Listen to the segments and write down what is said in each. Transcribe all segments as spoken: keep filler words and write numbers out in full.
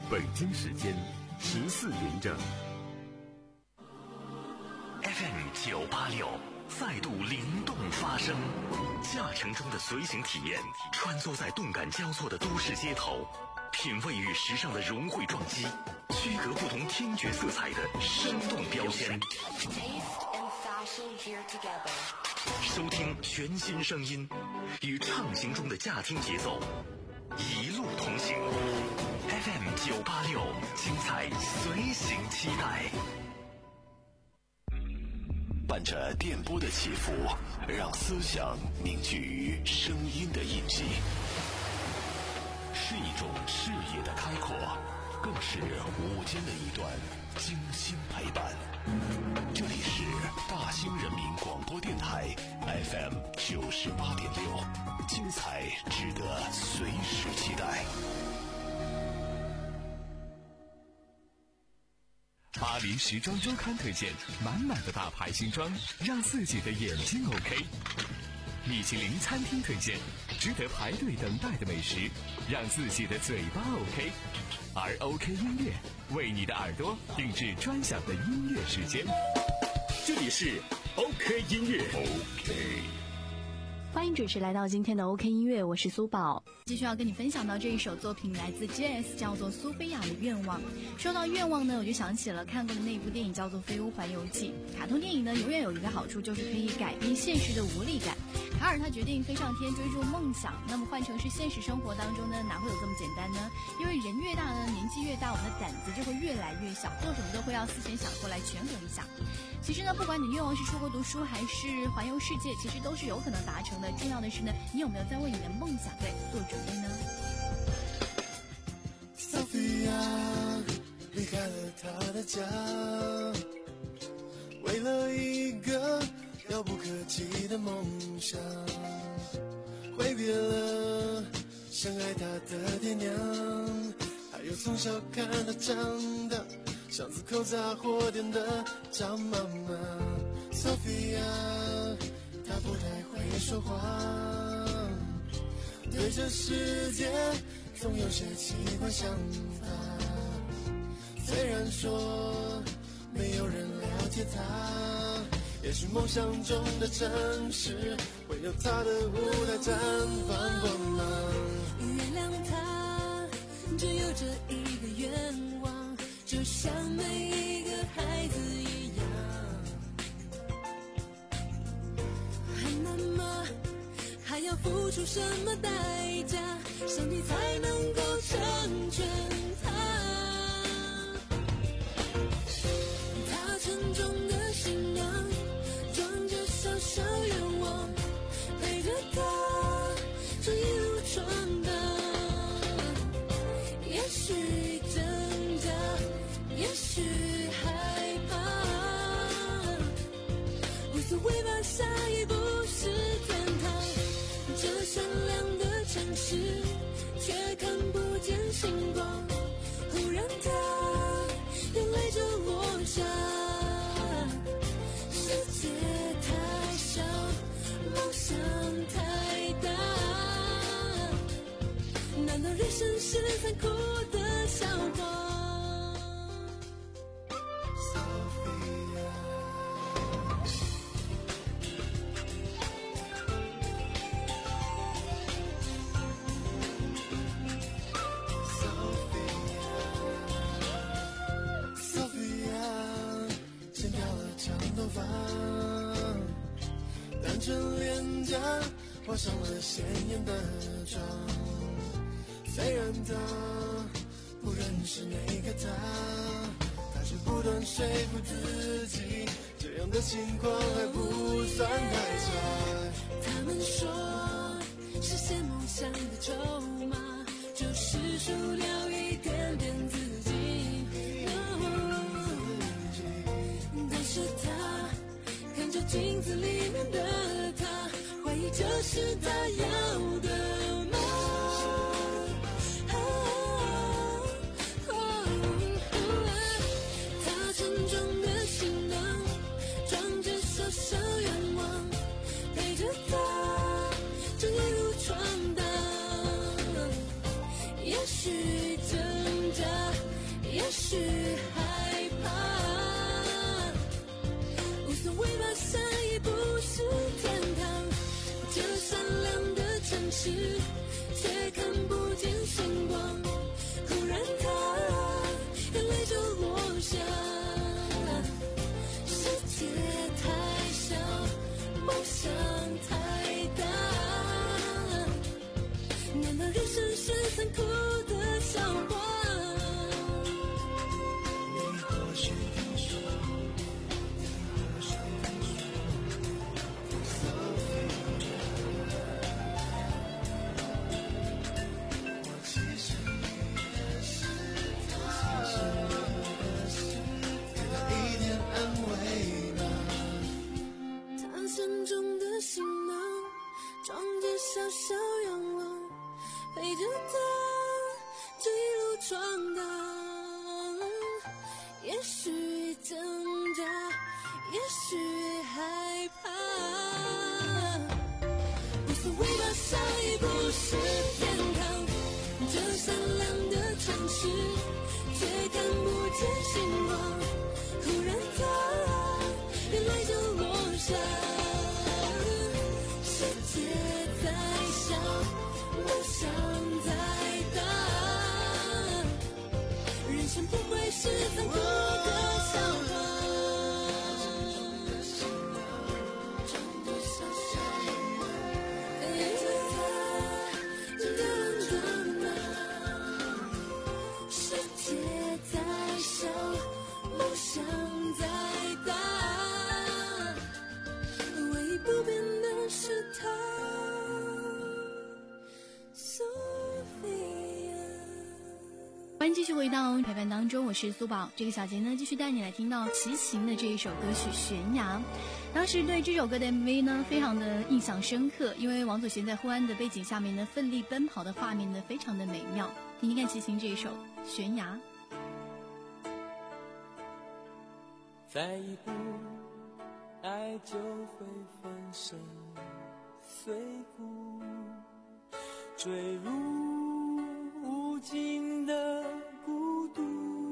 北京时间十四点整。 F M 九八六再度灵动发声，驾乘中的随行体验，穿梭在动感交错的都市街头，品味与时尚的融汇撞击，区隔不同听觉色彩的生动标签。收听全新声音，与畅行中的驾听节奏，一路同行。F M 九八六，精彩随行期待。 伴着电波的起伏，让思想凝聚于声音的印记，是一种视野的开阔，更是午间的一段精心陪伴。这里是大兴人民广播电台 F M 九十八点六，精彩值得随时期待。 巴黎时装周刊推荐满满的大牌新装，让自己的眼睛 OK。米其林餐厅推荐值得排队等待的美食，让自己的嘴巴 OK。而 OK 音乐为你的耳朵定制专享的音乐时间。这里是 OK 音乐 OK。 欢迎准时来到今天的 OK 音乐，我是苏宝。 继续要跟你分享到这一首作品，来自 J S， 叫做苏菲亚的愿望。说到愿望呢，我就想起了看过的那部电影，叫做《飞屋环游记》。卡通电影呢，永远有一个好处，就是可以改变现实的无力感。卡尔他决定飞上天追逐梦想，那么换成是现实生活当中呢，哪会有这么简单呢？因为人越大呢，年纪越大，我们的胆子就会越来越小，做什么都会要思前想后来权衡一下。其实呢，不管你愿望是出国读书还是环游世界，其实都是有可能达成的。重要的是呢，你有没有在为你的梦想在做准备呢？ Sophia 离开了她的家，为了一个遥不可及的梦想，挥别了相爱她的爹娘，还有从小看她长大巷子口杂货店的张妈妈。 Sophia 她不太会说话，对这世界总有些奇怪想法，虽然说没有人了解她，也许梦想中的城市会有她的舞台绽放光芒。 原谅她只有这一个愿望，就像每一个孩子一样。很难吗？还要付出什么代价，上帝才能够成全他？他沉重的行囊装着小小愿望，陪着他这一路闯荡。也许挣扎，也许害怕，无所谓吧，下一步是天堂。这闪亮的城市却看不见星光，忽然它眼泪就落下。世界太小，梦想太大，难道人生是残酷的笑话？ 单纯脸颊画上了鲜艳的妆，虽然他不认识那个他，他却不断说服自己，这样的情况还不算太差。 他们说实现梦想的筹码就是输掉一点点自己，但是他看着镜子里面的他，怀疑这是他要的吗？他沉重的行囊装着小小愿望，陪着他这一路闯荡。也许挣扎， 也许挣扎，也许害怕，无所谓吧，下一步是天堂。这善良的城市，却看不见星光。忽然它原来就落下，世界在小，梦想在大，人生不会是残酷的笑话。 欢迎继续回到陪伴当中，我是苏宝。这个小节呢，继续带你来听到齐秦的这一首歌曲《悬崖》。当时对这首歌的 M V 呢，非常的印象深刻，因为王祖贤在昏暗的背景下面呢，奋力奔跑的画面呢，非常的美妙。听听看齐秦这一首《悬崖》。 再一步，爱就会粉身碎骨，坠入无尽的孤独。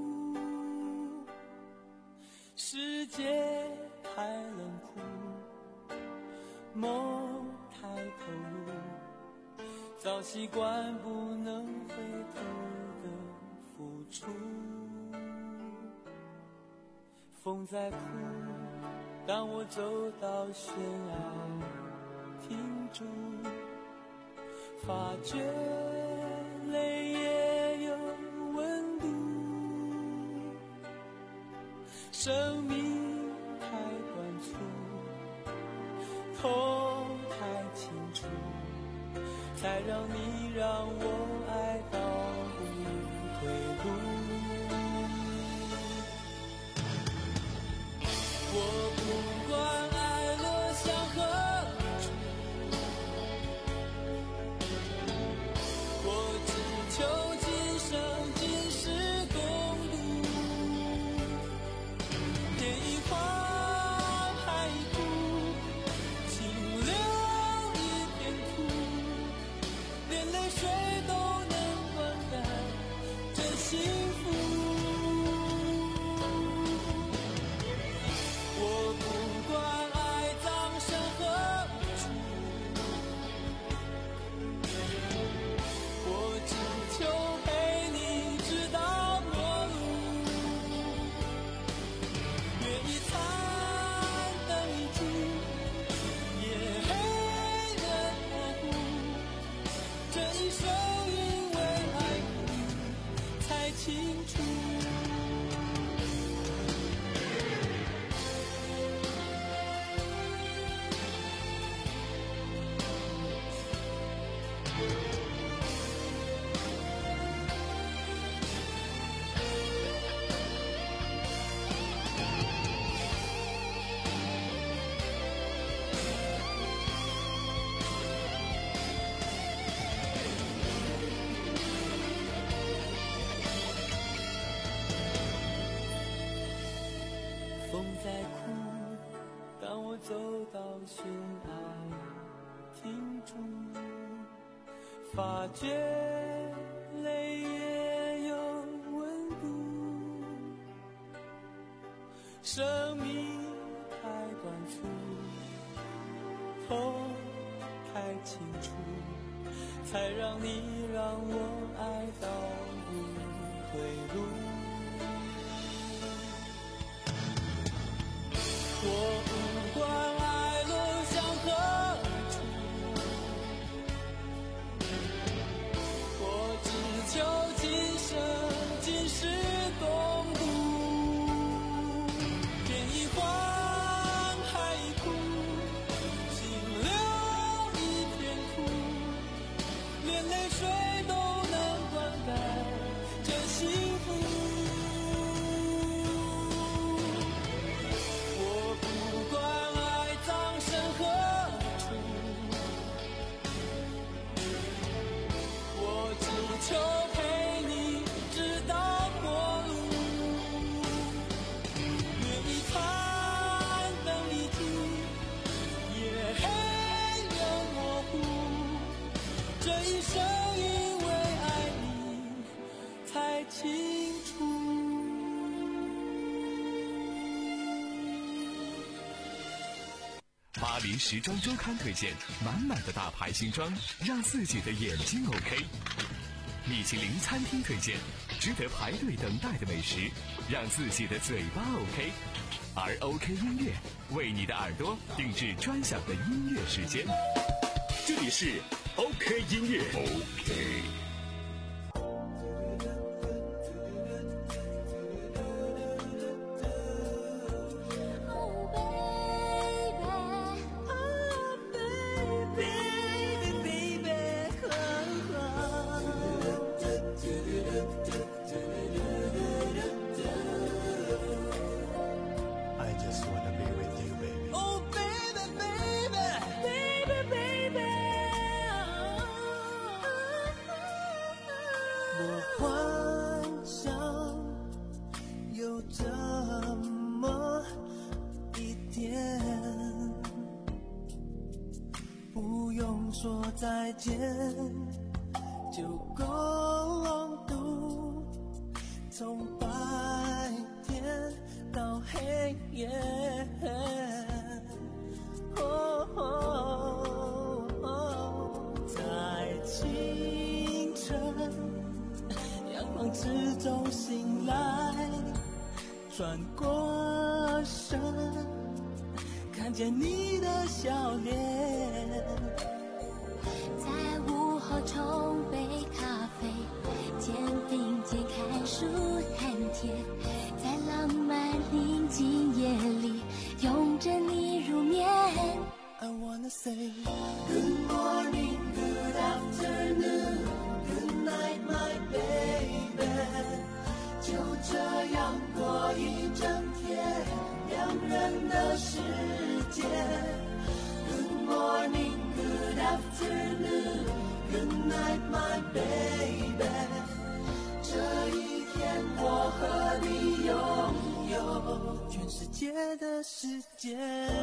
世界太冷酷，梦太投入，早习惯不能回头的付出。风在哭，当我走到悬崖停住，发觉泪也有温度。生命太短促，痛太清楚，才让你让我爱到无退路。我不管爱落向何处，我只求今生今世共度。天一荒，海一枯，清流一片土，连泪水都能灌溉这幸福。我不管爱葬身何处，我只求陪你直到末路。月已残，灯已尽，夜黑人模糊，这一生因为爱你才清楚。风在哭，当我走到悬崖停住，发觉泪也有温度。生命太短促，痛太清楚，才让你让我爱到无退路。我不管爱落向何处，我只求今生今世共度。天一荒，海一枯，清流一片土，连泪水都能灌溉这幸福。 清楚。 巴黎时装周刊推荐满满的大牌新装，让自己的眼睛 OK。米其林餐厅推荐值得排队等待的美食，让自己的嘴巴 OK。而 OK 音乐为你的耳朵定制专享的音乐时间。 这里是 OK 音乐 OK。 说再见就共度，从白天到黑夜。哦哦哦，在清晨阳光之中醒来，转过身看见你的笑脸。 冲杯咖啡，肩并肩看书谈天，在浪漫宁静夜里拥着你入眠。 I wanna say good morning, good afternoon, good night, my baby。 就这样过一整天，两人的世界。 Good morning, good afternoon，Good night, my baby。 这一天，我和你拥有全世界的时间。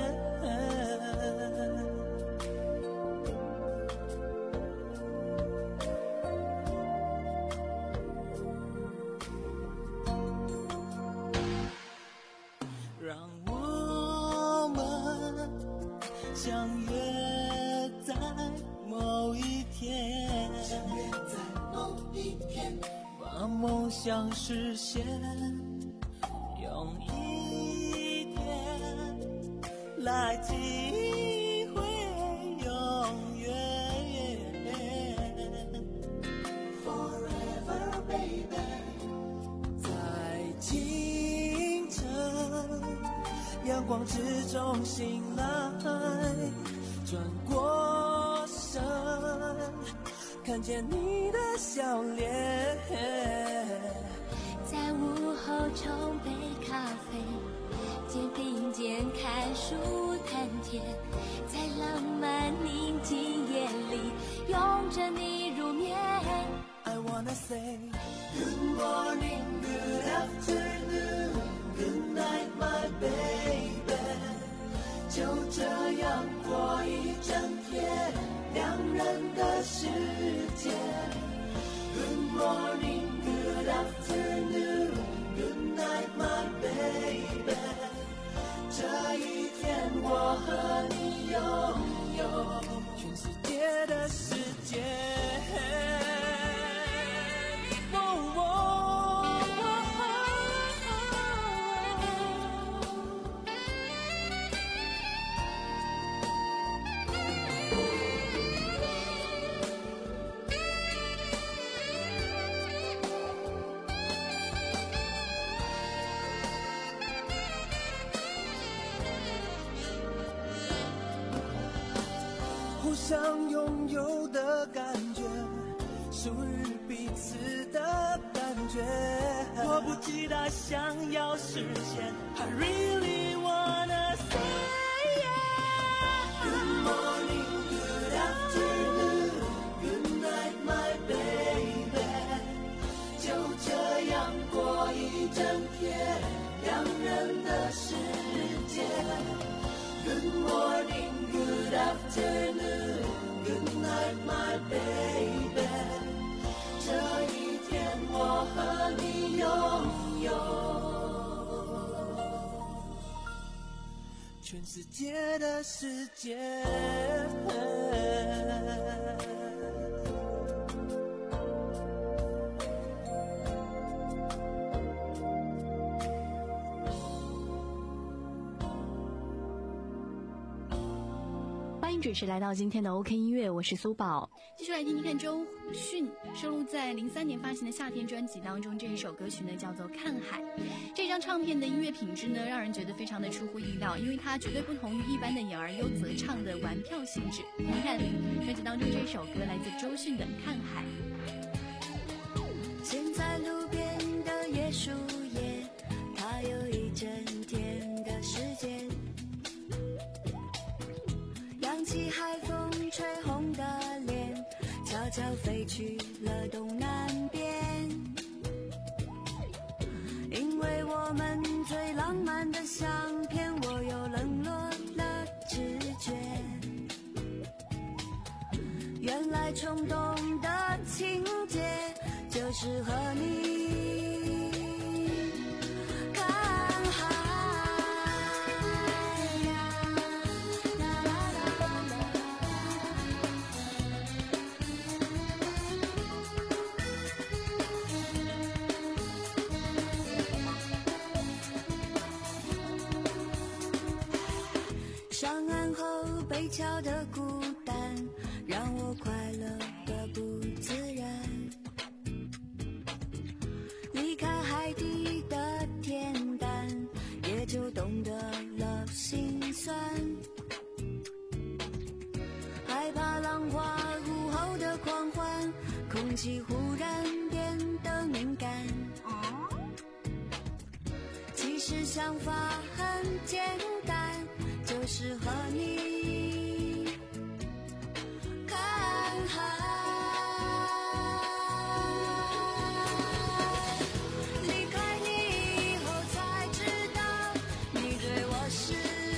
让我们相约在某一天，在某一天，把梦想实现，用一天来体会永远。Forever baby， 在清晨阳光之中醒来，转过身看见你的笑脸， 在午后冲杯咖啡，肩并肩看书谈天，在浪漫宁静夜里拥着你入眠。 I wanna say good morning, good afternoon, good night, my baby。 就这样过一整天，两人的世界。 Good morning, good afternoon, good night, my baby。 这一天，我和你拥有全世界的时间。互相拥有的感觉，属于彼此的感觉，迫不及待想要实现。I really wanna say yeah。 Good morning, good afternoon, good night, my baby。 就这样过一整天，两人的世界。 Good morning, good afternoon, good night, my baby。 这一天，我和你全世界的时间。 欢迎准时来到今天的 OK 音乐，我是苏宝。 继续来听听看周迅收录在零三年发行的夏天专辑当中，这一首歌曲呢叫做《看海》。这张唱片的音乐品质呢让人觉得非常的出乎意料，因为它绝对不同于一般的演而优则唱的玩票性质。你看专辑当中这一首歌来自周迅的《看海》。 现在路边的椰树叶，它有一整天的时间，扬起海风吹红的脸，悄悄飞去了东南边。因为我们最浪漫的相片，我又冷落了直觉。原来冲动的情节就是和你看海。上岸后北桥的孤单，让我快乐的不自然。离开海底的恬淡，也就懂得了心酸。害怕浪花午后的狂欢，空气忽然变得敏感。其实想法很简单，就是和你看海。离开你以后才知道，你对我是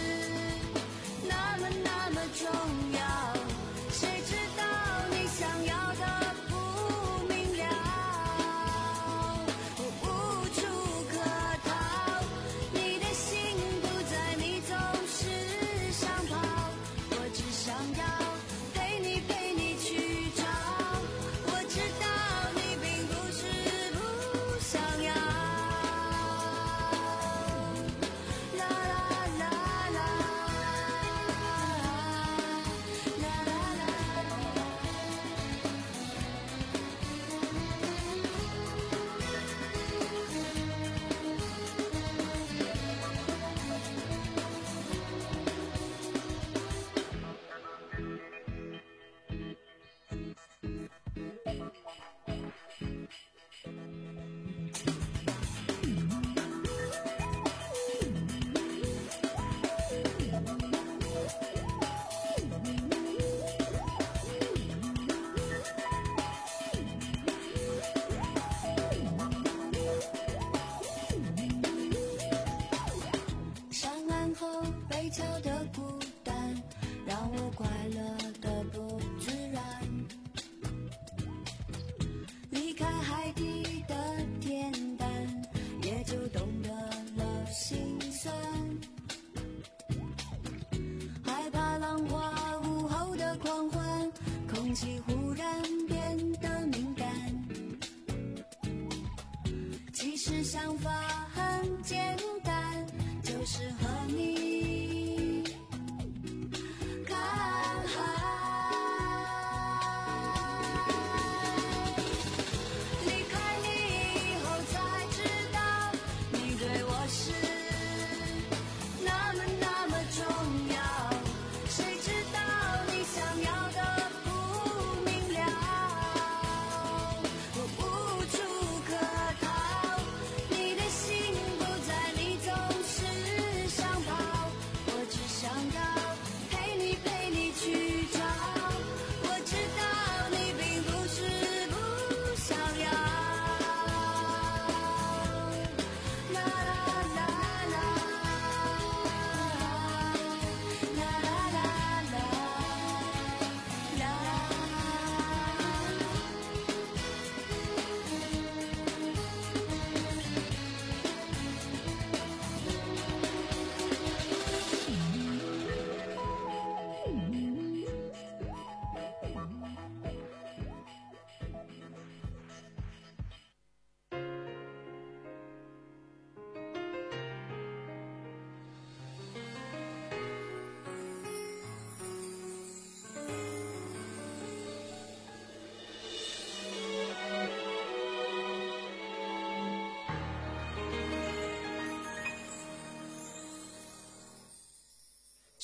那么那么重要。谁知道你想要的不明了，我无处可逃。你的心不在，你总是想跑，我只想要陪你陪你去找。我知道你并不是不想要。啦啦啦啦，啦啦啦。上岸后北桥的孤单，让我快乐的不自然。离开海底的恬淡，也就懂得了心酸。害怕浪花午后的狂欢，空气忽然变得敏感。其实想法很简单，就是和你看海。离开你以后才知道，你对我是那么那么重要。谁知道你想要的不明了，我无处可逃。你的心不在，你总是想跑。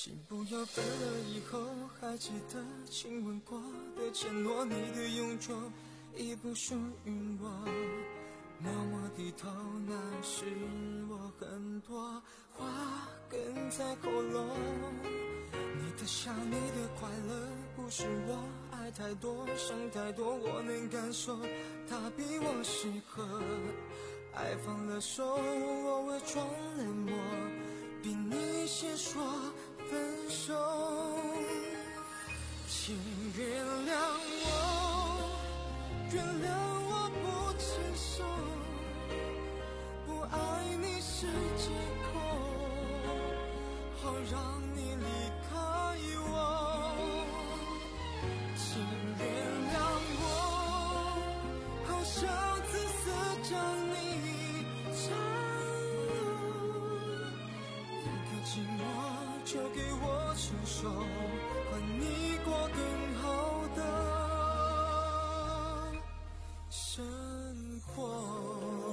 请不要分了以后还记得亲吻过的承诺，你的永久已不属于我。默默低头，那是我很多话哽在喉咙。你的笑，你的快乐，不是我爱太多，想太多，我能感受，他比我适合。爱放了手，我伪装冷漠，比你先说分手。请原谅我，原谅我不成熟，不爱你是借口，好让你离开我。请原谅我，好想自私将你占有，一个寂寞就给我承受，换你过更好的生活。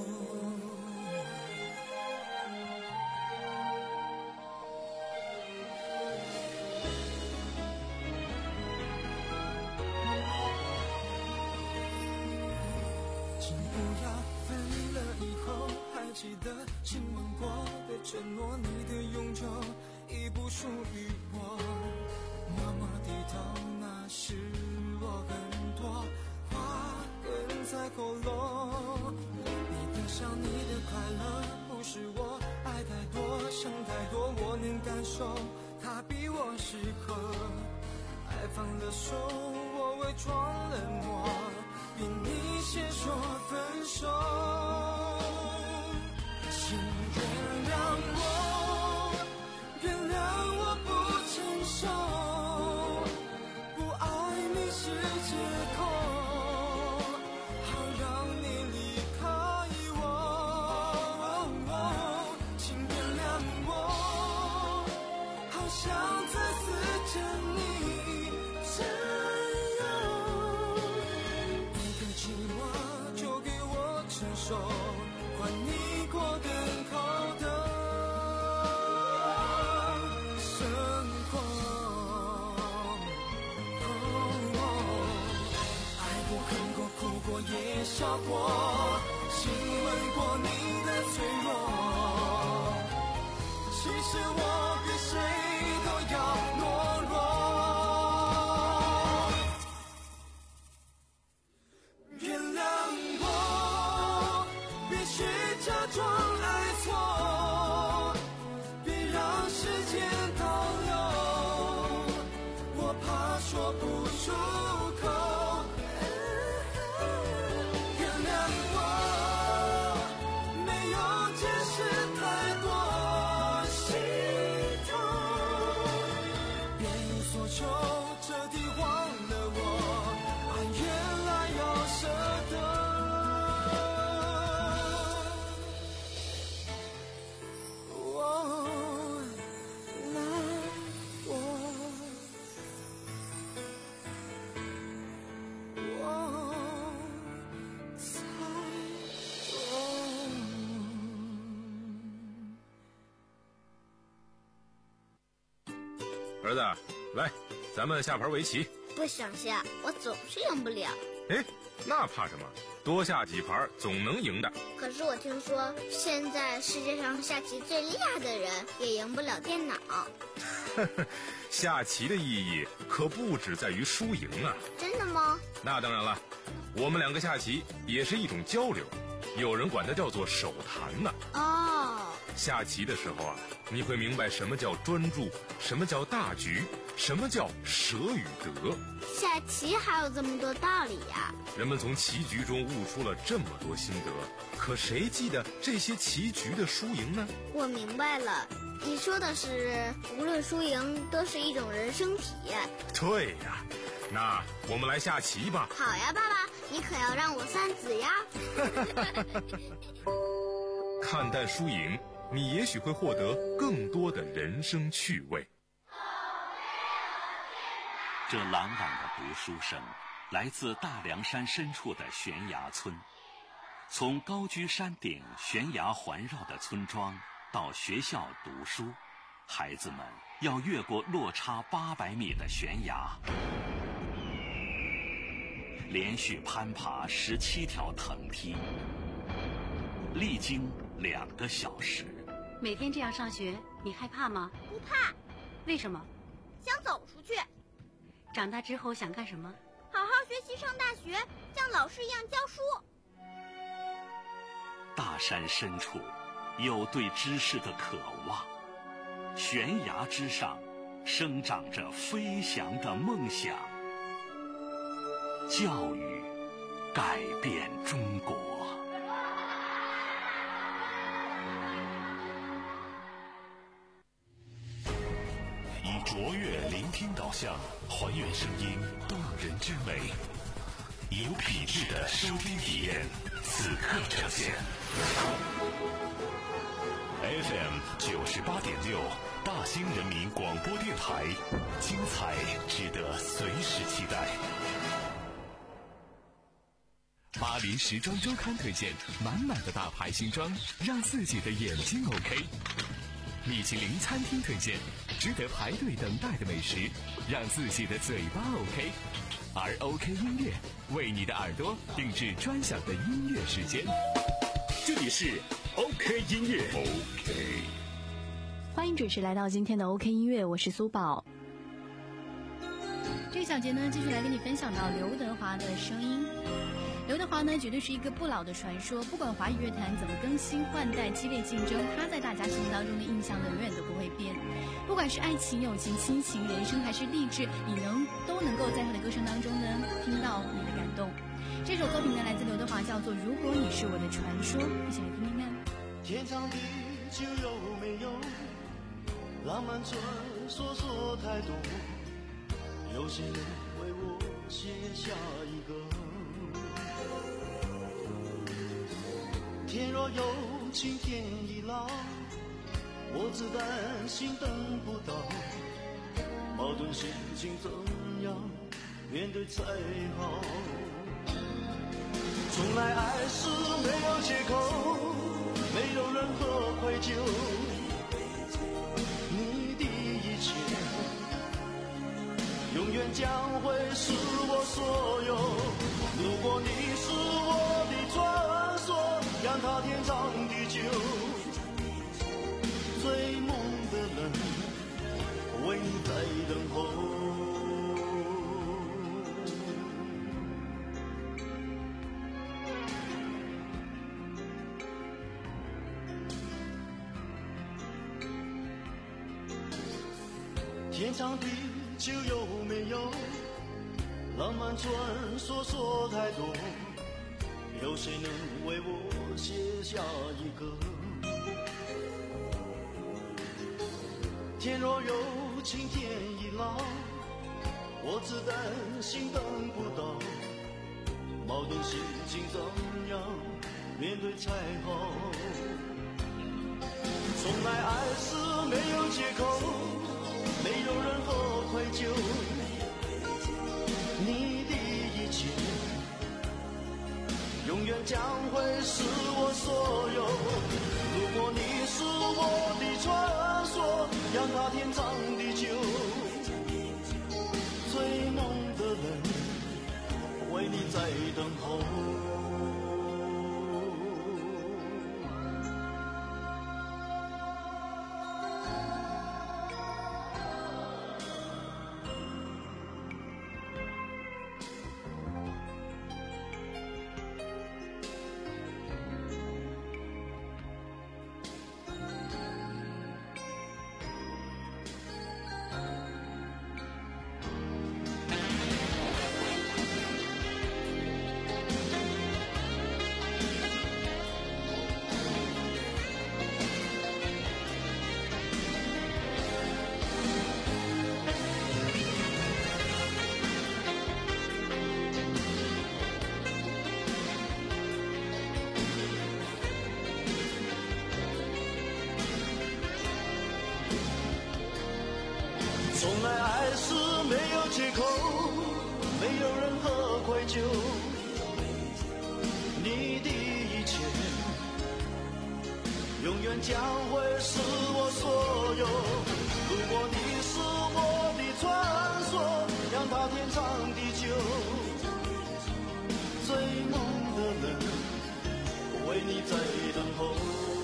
记得亲吻过的承诺，你的永久已不属于我。默默低头，那是我很多话哽在喉咙。你的笑，你的快乐，不是我爱太多，想太多，我能感受，它比我适合。爱放了手，我伪装冷漠，比你先说分手。请原谅我，原谅我不成熟，不爱你是借口，好让你离开我。请原谅我，好想再次将你占有，一个寂寞就给我承受，换你过更好的生活。爱过恨过哭过也笑过，亲吻过你的脆弱，其实我比谁都要懦弱。原谅我，别去假装爱错，别让时间倒流，我怕说不出口。原谅我，没有解释太多心痛，别无所求，彻底忘了我，爱原来要舍得。 儿子，来，咱们下盘围棋。 不想下，我总是赢不了。 哎，那怕什么？多下几盘总能赢的。 可是我听说，现在世界上下棋最厉害的人也赢不了电脑。 下棋的意义可不只在于输赢啊。 真的吗？ 那当然了，我们两个下棋也是一种交流，有人管它叫做手谈呢。 哦。 下棋的时候啊，你会明白什么叫专注，什么叫大局，什么叫舍与得。 下棋还有这么多道理呀！ 人们从棋局中悟出了这么多心得，可谁记得这些棋局的输赢呢？ 我明白了，你说的是无论输赢都是一种人生体验。 对呀，那我们来下棋吧。 好呀，爸爸，你可要让我三子呀。 看淡输赢，你也许会获得更多的人生趣味。 这朗朗的读书声来自大凉山深处的悬崖村。从高居山顶、悬崖环绕的村庄到学校读书，孩子们要越过落差八百米的悬崖，连续攀爬十七条藤梯，历经两个小时。 每天这样上学，你害怕吗？ 不怕。 为什么？ 想走出去。 长大之后想干什么？ 好好学习，上大学，像老师一样教书。 大山深处有对知识的渴望，悬崖之上生长着飞翔的梦想。教育改变中国。 以卓越聆听导向，还原声音动人之美，以有品质的收听体验，此刻呈现。F M 九十八点六，大兴人民广播电台，精彩值得随时期待。 巴黎时装周刊推荐满满的大牌新装，让自己的眼睛 OK。米其林餐厅推荐值得排队等待的美食，让自己的嘴巴 OK。而 OK 音乐为你的耳朵定制专享的音乐时间。 这里是 OK 音乐 OK， 欢迎准时来到今天的 OK 音乐，我是苏宝。 这个小节呢，继续来跟你分享到刘德华的声音。刘德华呢，绝对是一个不老的传说。不管华语乐坛怎么更新换代、激烈竞争，他在大家心目当中的印象呢，永远都不会变。不管是爱情、友情、亲情、人生，还是励志，你能都能够在他的歌声当中呢，听到你的感动。这首作品呢，来自刘德华，叫做《如果你是我的传说》，一起来听听看。 天长地久有没有浪漫传说说太多？有谁能为我写下一个？天若有情天亦老，我只担心等不到，矛盾心情怎样面对才好？从来爱是没有借口，没有任何愧疚，你的一切永远将会是我所有。如果你是我的传说，让它天长地久，追梦的人为你在等候。天长地久有没有浪漫传说说太多？有谁能为我写下一个？天若有情天亦老，我只担心等不到，矛盾心情怎样面对才好？从来爱是没有借口，没有任何愧疚，你的一切永远将会是我所有。如果你是我的传说，让它天长地久，追梦的人为你在等候。从来爱是没有借口，没有任何愧疚，你的一切永远将会是我所有。如果你是我的传说，让它天长地久。追梦的人为你在等候。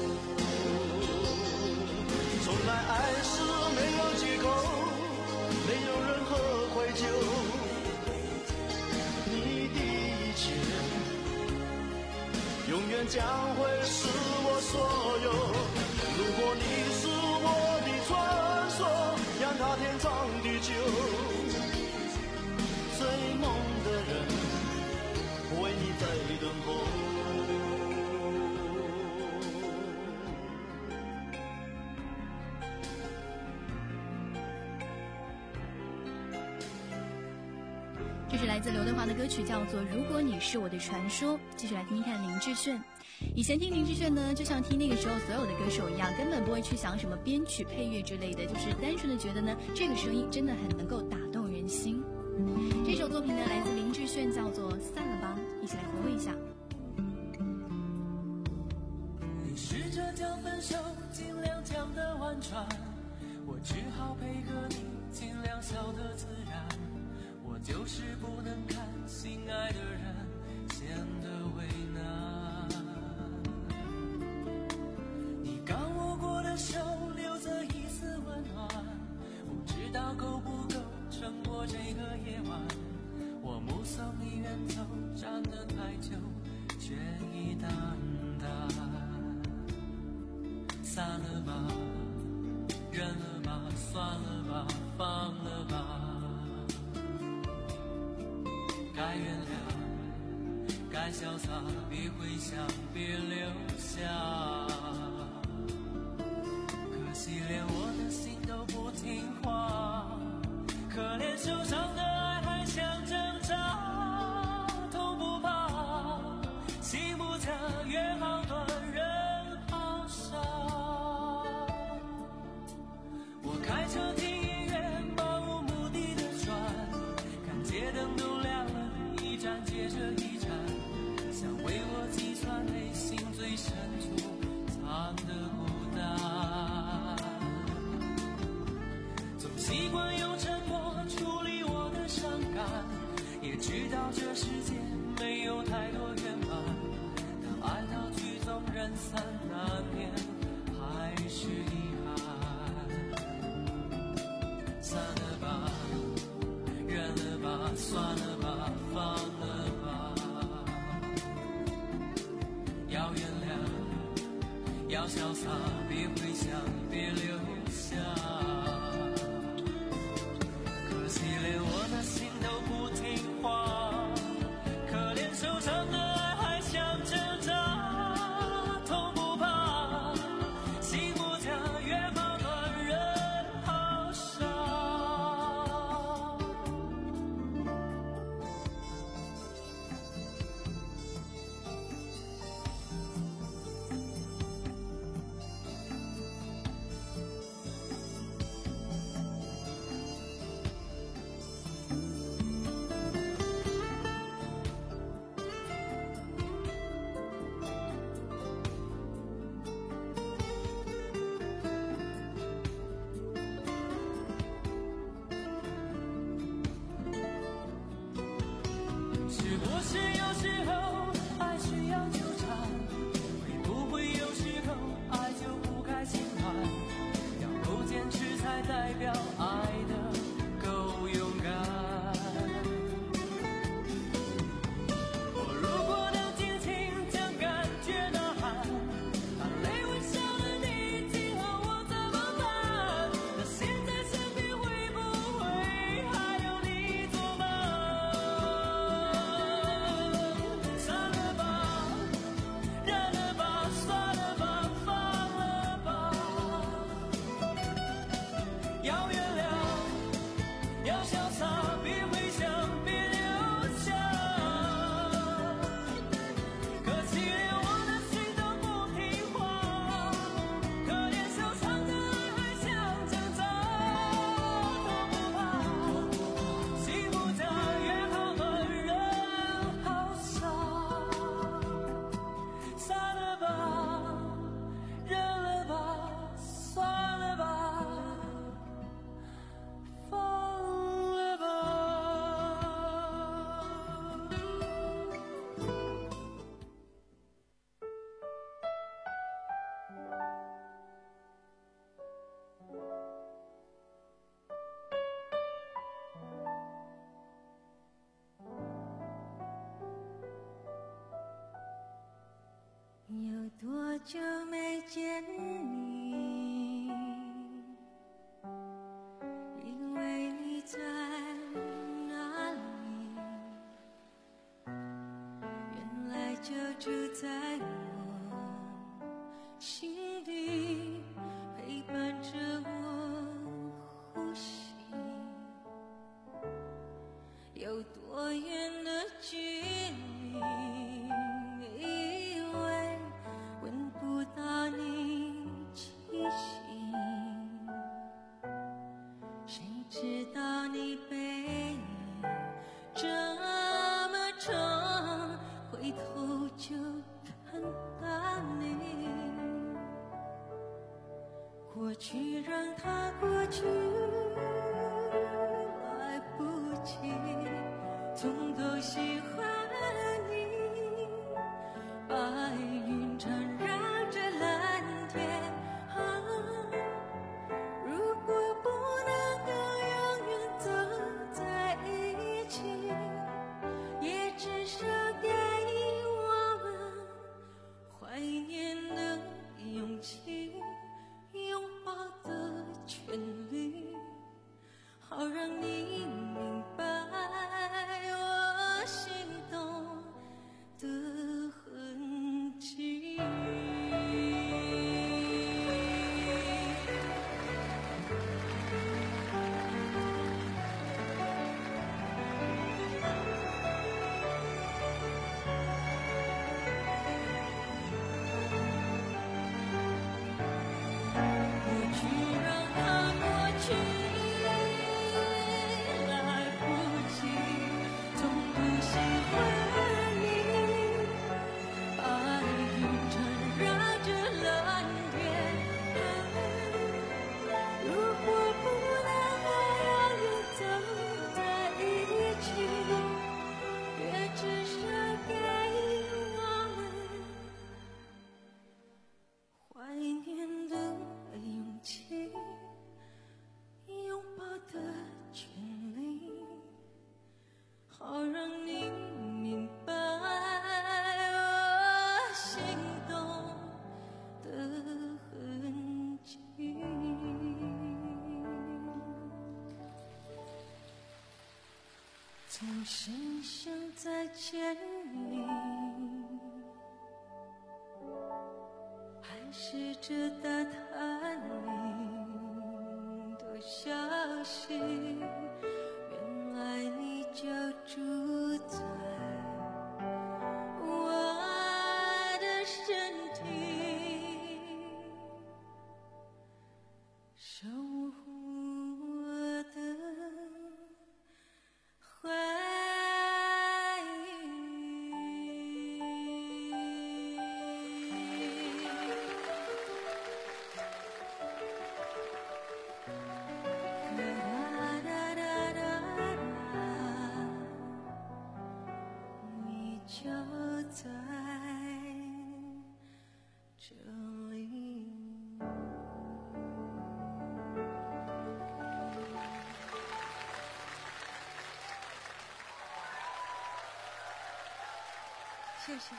从来爱是没有借口，没有任何愧疚。你的一切永远将会是我所有。如果你是我的传说，让它天长地久。追梦的人为你在等候。 这是来自刘德华的歌曲，叫做《如果你是我的传说》。继续来听听看林志炫。以前听林志炫呢，就像听那个时候所有的歌手一样，根本不会去想什么编曲配乐之类的，就是单纯的觉得呢，这个声音真的很能够打动人心。这首作品呢，来自林志炫，叫做《散了吧》，一起来回味一下。 你试着将分手尽量讲得婉转，我只好配合你尽量笑得自然。我就是不能看心爱的人显得为难。你刚握过的手留着一丝温暖，不知道够不够撑过这个夜晚。我目送你远走，站得太久，却已淡淡。散了吧，忍了吧，算了吧，放了吧。该原谅，该潇洒，别回想，别留下。可惜连我的心都不听话，可怜受伤的爱还想挣扎。痛不怕，心不假，约好断，人好傻。我开车听音乐，漫无目的的转，看街灯都亮了，一站接着一站，想为我计算内心最深处藏的孤单。总习惯用沉默处理我的伤感，也知道这世界没有太多圆满，当爱到曲终人散，难免还是遗憾。散了吧，忍了吧，算了吧，放了吧。要原谅，要潇洒，别回想，别留下。可惜连我的心都不听话，可怜受伤的爱还想挣扎。痛不怕，心不假，约好断，人好傻。 久没见你，因为你在哪里？原来就住在我心底，陪伴着我呼吸。有多远的距离？因为闻不到你气息，谁知道你背影这么长，回头就看到你。过去让它过去，来不及从头喜欢你。白云缠绕着蓝天，啊，如果不能够永远走在一起，也至少给我们怀念的勇气，拥抱的权利，好让你明白我心动的痕迹。过去让它过去，来不及从不喜欢你。白云缠绕着蓝天，如果不能够永远走在一起，也至少给我们怀念的勇气，拥抱的权利，好让你明白我心动的痕迹。总是想再见你，还试着打探你的消息，原来你就住在我的身体，守护我的回你就在这里。谢谢。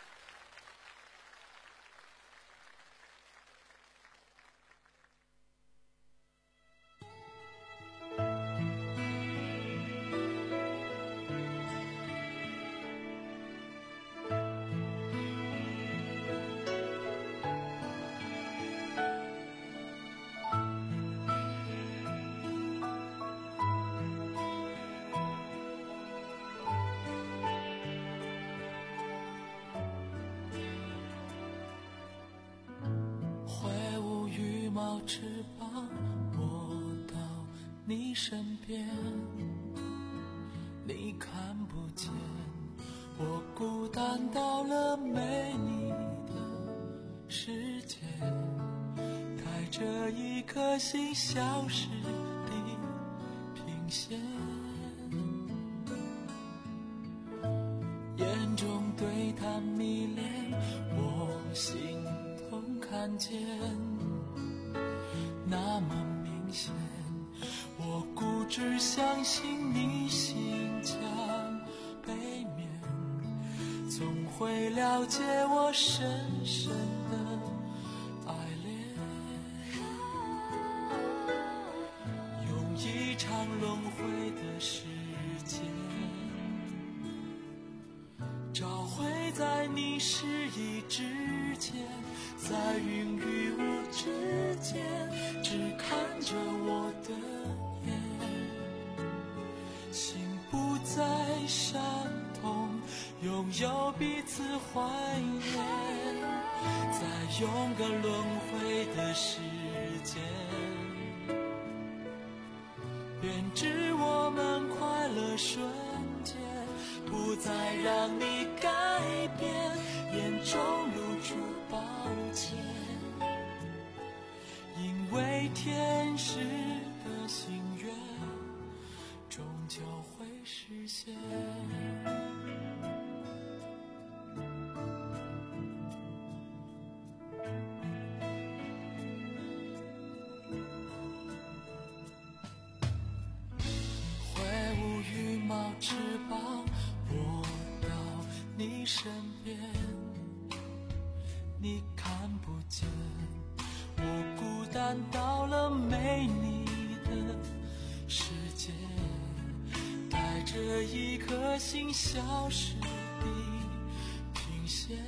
挥舞羽毛翅膀，我到你身边，你看不见我孤单到了没你的世界，带着一颗心消失的平线，眼中对他迷恋，我心痛看见那么明显，我固执相信你心墙背面总会了解我深深的在你失意之间，在云与雾之间，只看着我的眼，心不再伤痛，拥有彼此怀念，在勇敢轮回的时间，编织我们快乐瞬间，不再让你改变，眼中露出抱歉，因为天使的心愿终究会实现。翅膀落到你身边，你看不见我孤单到了没你的世界，带着一颗心消失的平线，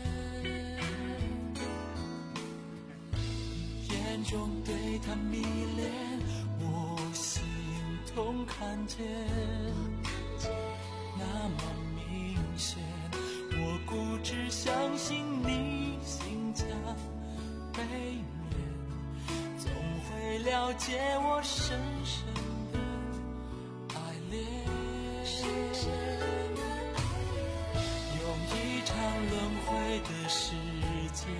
眼中对他迷恋，我心痛看见那么明显，我固执相信你心墙背面，总会了解我深深的爱恋，用一场轮回的时间，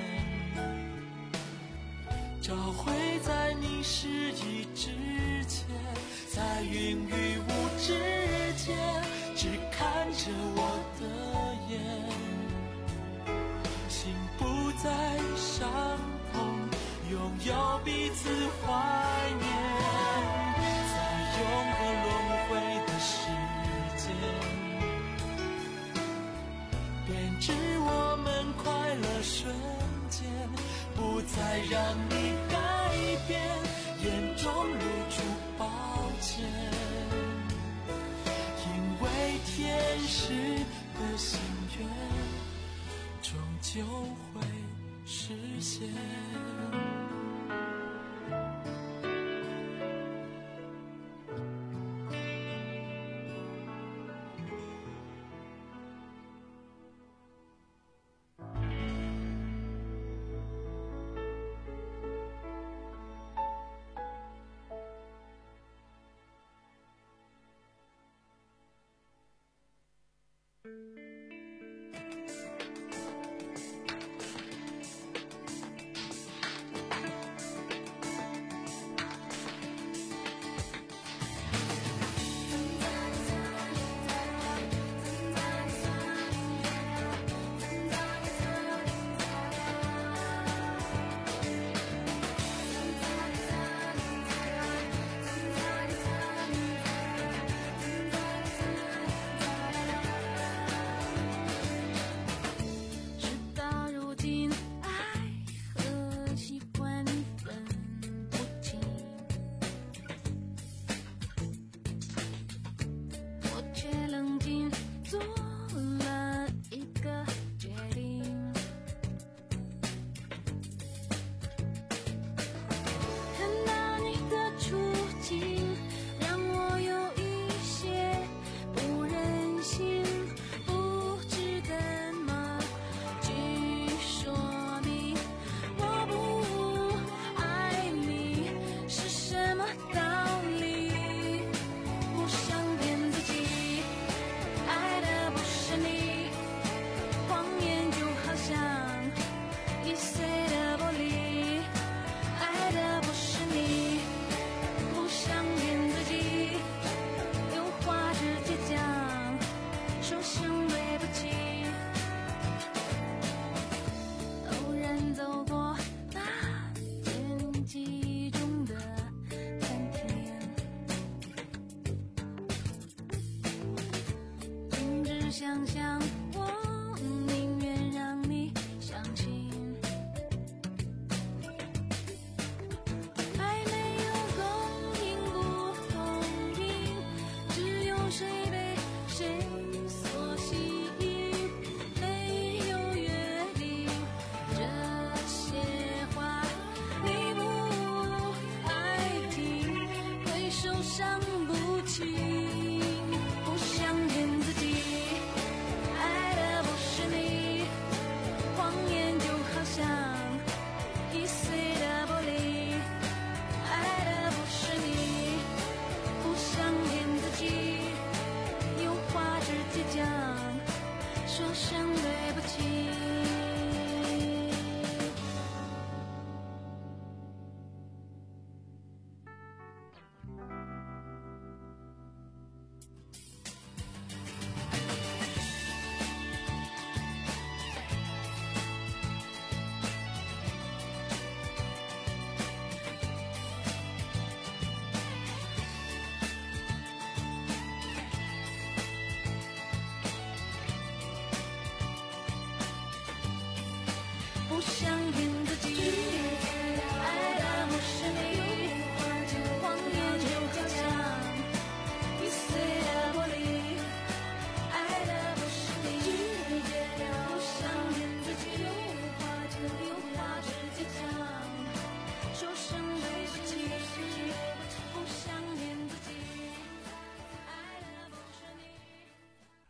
找回在你失意之前，在云与雾之间，只看着我的眼，心不再伤痛，拥有彼此怀念，在永恒轮回的时间，编织我们快乐瞬间，不再让你改变，眼中露出抱歉，因为天使的心愿终究会实现。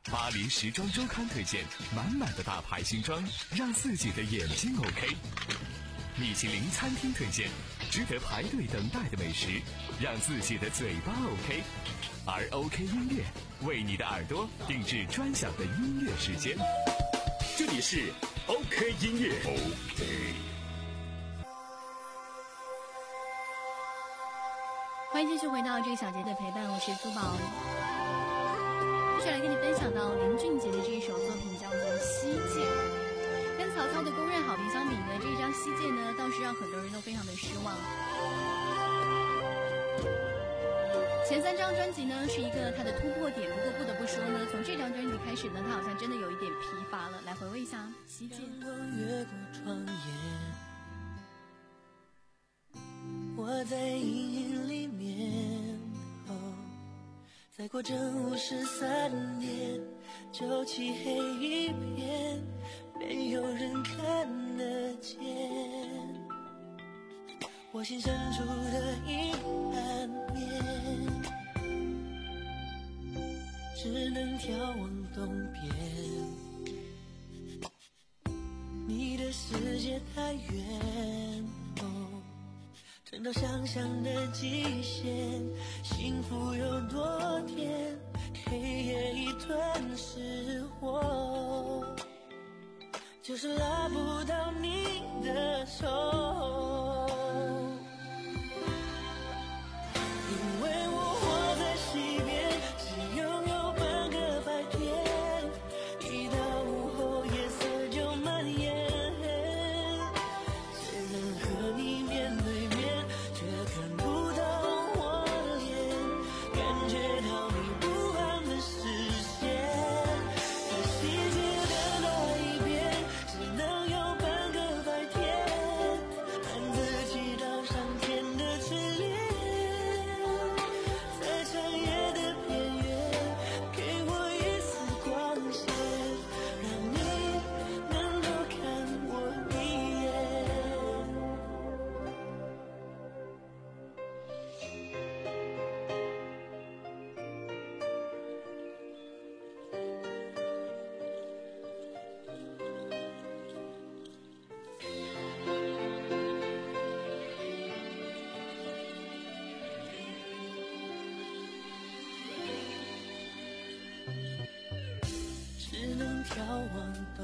巴黎时装周刊推荐满满的大牌新装，让自己的眼睛 OK。米其林餐厅推荐值得排队等待的美食，让自己的嘴巴 OK。而 OK 音乐为你的耳朵定制专享的音乐时间。 这里是 OK 音乐。OK。 欢迎继续回到这个小节的陪伴，我是苏宝。接下来跟你分享到林俊杰的这一首作品叫做《西界》。跟曹操的公认好评相比呢，这一张《西界》呢倒是让很多人都非常的失望。前三张专辑呢是一个他的突破点，不过不得不说呢，从这张专辑开始呢，他好像真的有一点疲乏了。来回味一下《西界》。 越过窗沿，我在阴影里面，哦，再过正午十三点，就漆黑一片，没有人看得见。我心深处的阴暗面，只能眺望东边。你的世界太远，哦，撑到想象的极限，幸福有多甜，黑夜已吞噬我，就是拉不到你的手。因为我活在西边，只拥有半个白天，一到午后夜色就蔓延。虽然和你面对面，却看不到我脸，感觉到你不安的视线。在世界的那一边，只能有半个白天，暗自祈祷上天的眷恋。在长夜的边缘，给我一丝光线，让你能多看我一眼。只能眺望东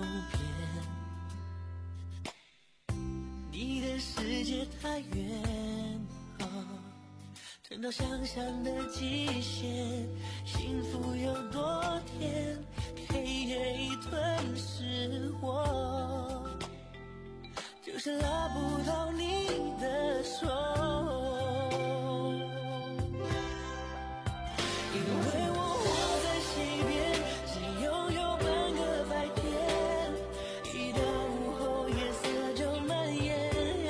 边，你的世界太远，哦，撑到想象的极限，幸福有多甜，黑夜已吞噬我，就是拉不到你的手。因为我活在西边，只拥有半个白天，一到午后夜色就蔓延。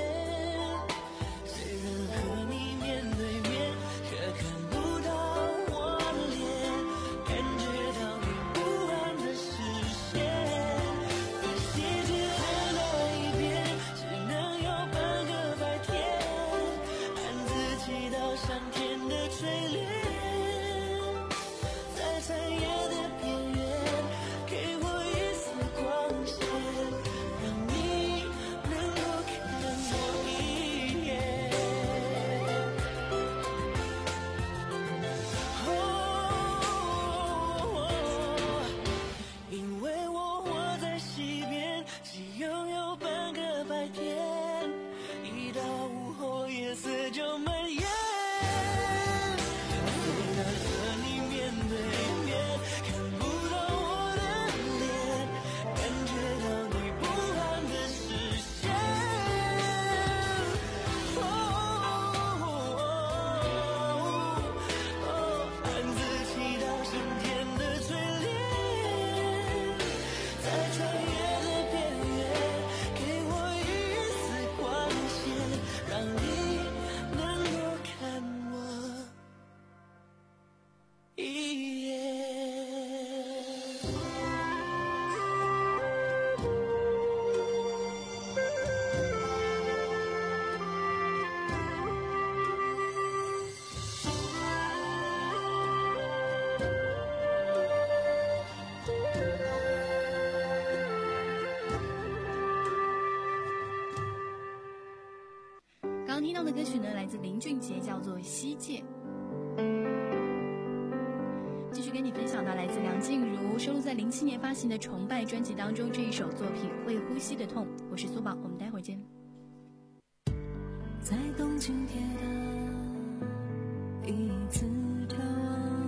虽然和你面对面，却看不到我脸，感觉到你不安的视线。在世界的那一边，只能有半个白天， 刚刚听到的歌曲呢，来自林俊杰，叫做《西界》。继续跟你分享到来自梁静茹收录在零七年发行的《崇拜》专辑当中这一首作品《会呼吸的痛》。我是苏宝，我们待会儿见。 在东京铁塔第一次眺望，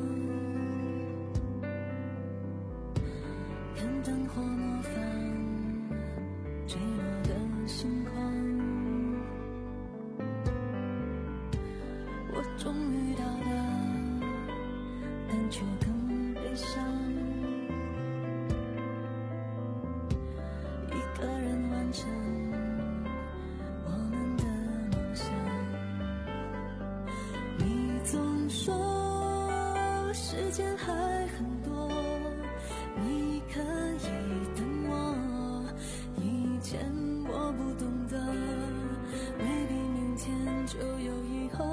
看灯火模仿坠落的星光，我终于到达，但却更悲伤，一个人完成我们的梦想。你总说时间还很多，你可以等我，以前我不懂得 maybe 明天就有以后。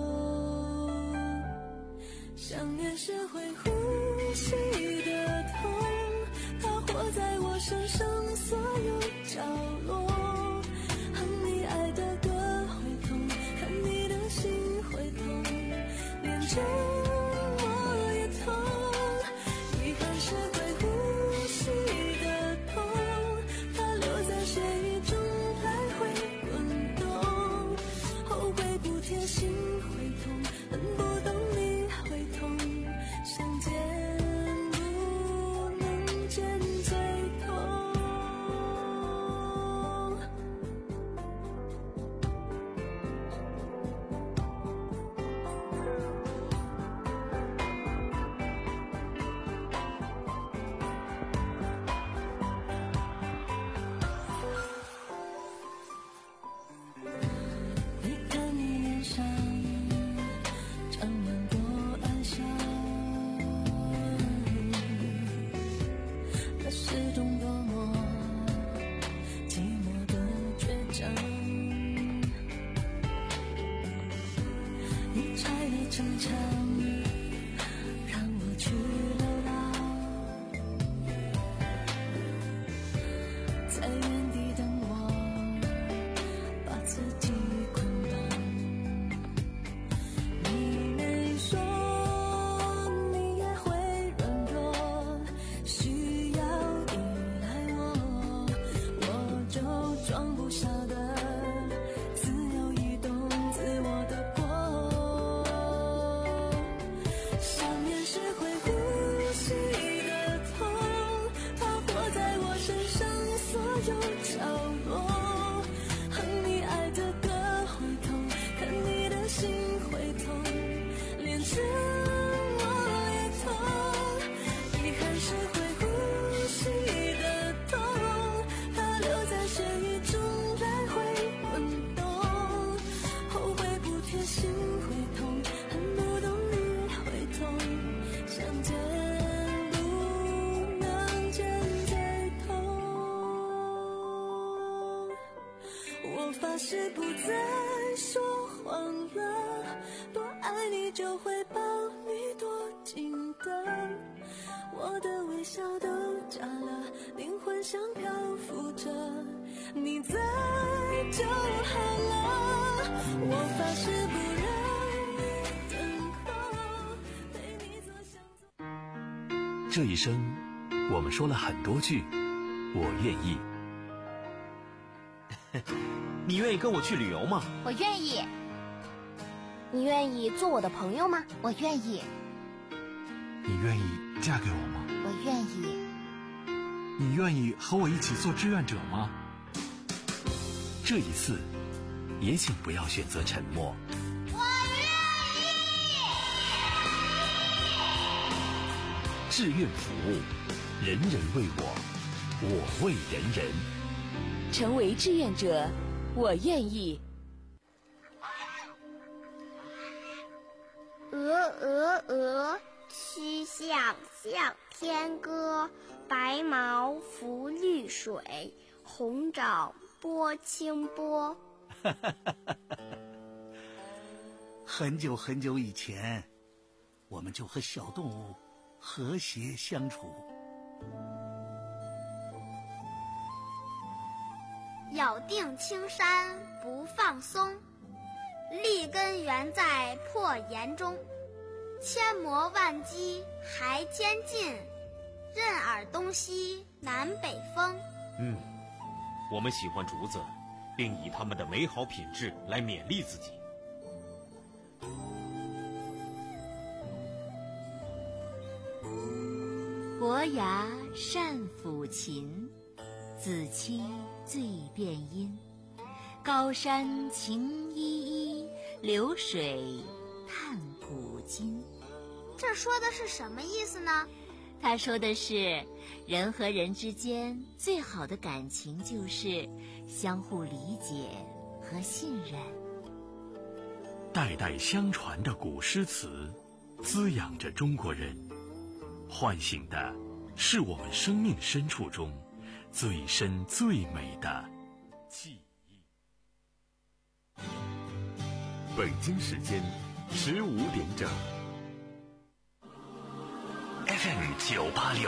想念是会呼吸的痛，它活在我身上所有角落，哼你爱的歌会痛，看你的心会痛，连着我也痛。遗憾是会呼吸的痛，它留在血液中来回滚动，后悔不贴心会痛，恨不懂你会痛，相见不能见最痛。你看你脸上长满过哀伤，那是种多么寂寞的倔强。你拆了城墙，让我去流浪，在原地等我，把自己捆绑。你没说你也会软弱，需要依赖我，我就装不下的自由移动，自我的过。想念是会呼吸的痛，它活在我身上所有角落，哼你爱的歌会痛，看你的心会痛，连着我也痛。遗憾是会呼吸的痛，它留在血液中来回滚动，后悔不贴心会痛，恨不懂你会痛，相见不能见最痛。我发誓不再说谎了，多爱你就会抱你多紧的，我的微笑都假了，灵魂像漂浮着，你在就好了。我发誓不让你等候，陪你做想做。 这一生，我们说了很多句我愿意。 你愿意跟我去旅游吗？ 我愿意。你愿意做我的朋友吗？我愿意。 你愿意嫁给我吗？ 我愿意。 你愿意和我一起做志愿者吗？ 这一次，也请不要选择沉默。 我愿意。 志愿服务，人人为我，我为人人。 成为志愿者，我愿意。 鹅鹅鹅，曲项向天歌。白毛浮绿水，红掌拨清波。 很久很久以前，我们就和小动物和谐相处。 咬定青山不放松， 气根源在破岩中，千磨万击还坚劲，任尔东西南北风。 嗯，我们喜欢竹子，并以它们的美好品质来勉励自己。 伯牙善抚琴，子期最辨音。高山晴依依，流水叹古今。 这说的是什么意思呢？ 他说的是，人和人之间最好的感情就是相互理解和信任。 代代相传的古诗词，滋养着中国人，唤醒的是我们生命深处中最深最美的记忆。 北京时间十五点整。F M 九八六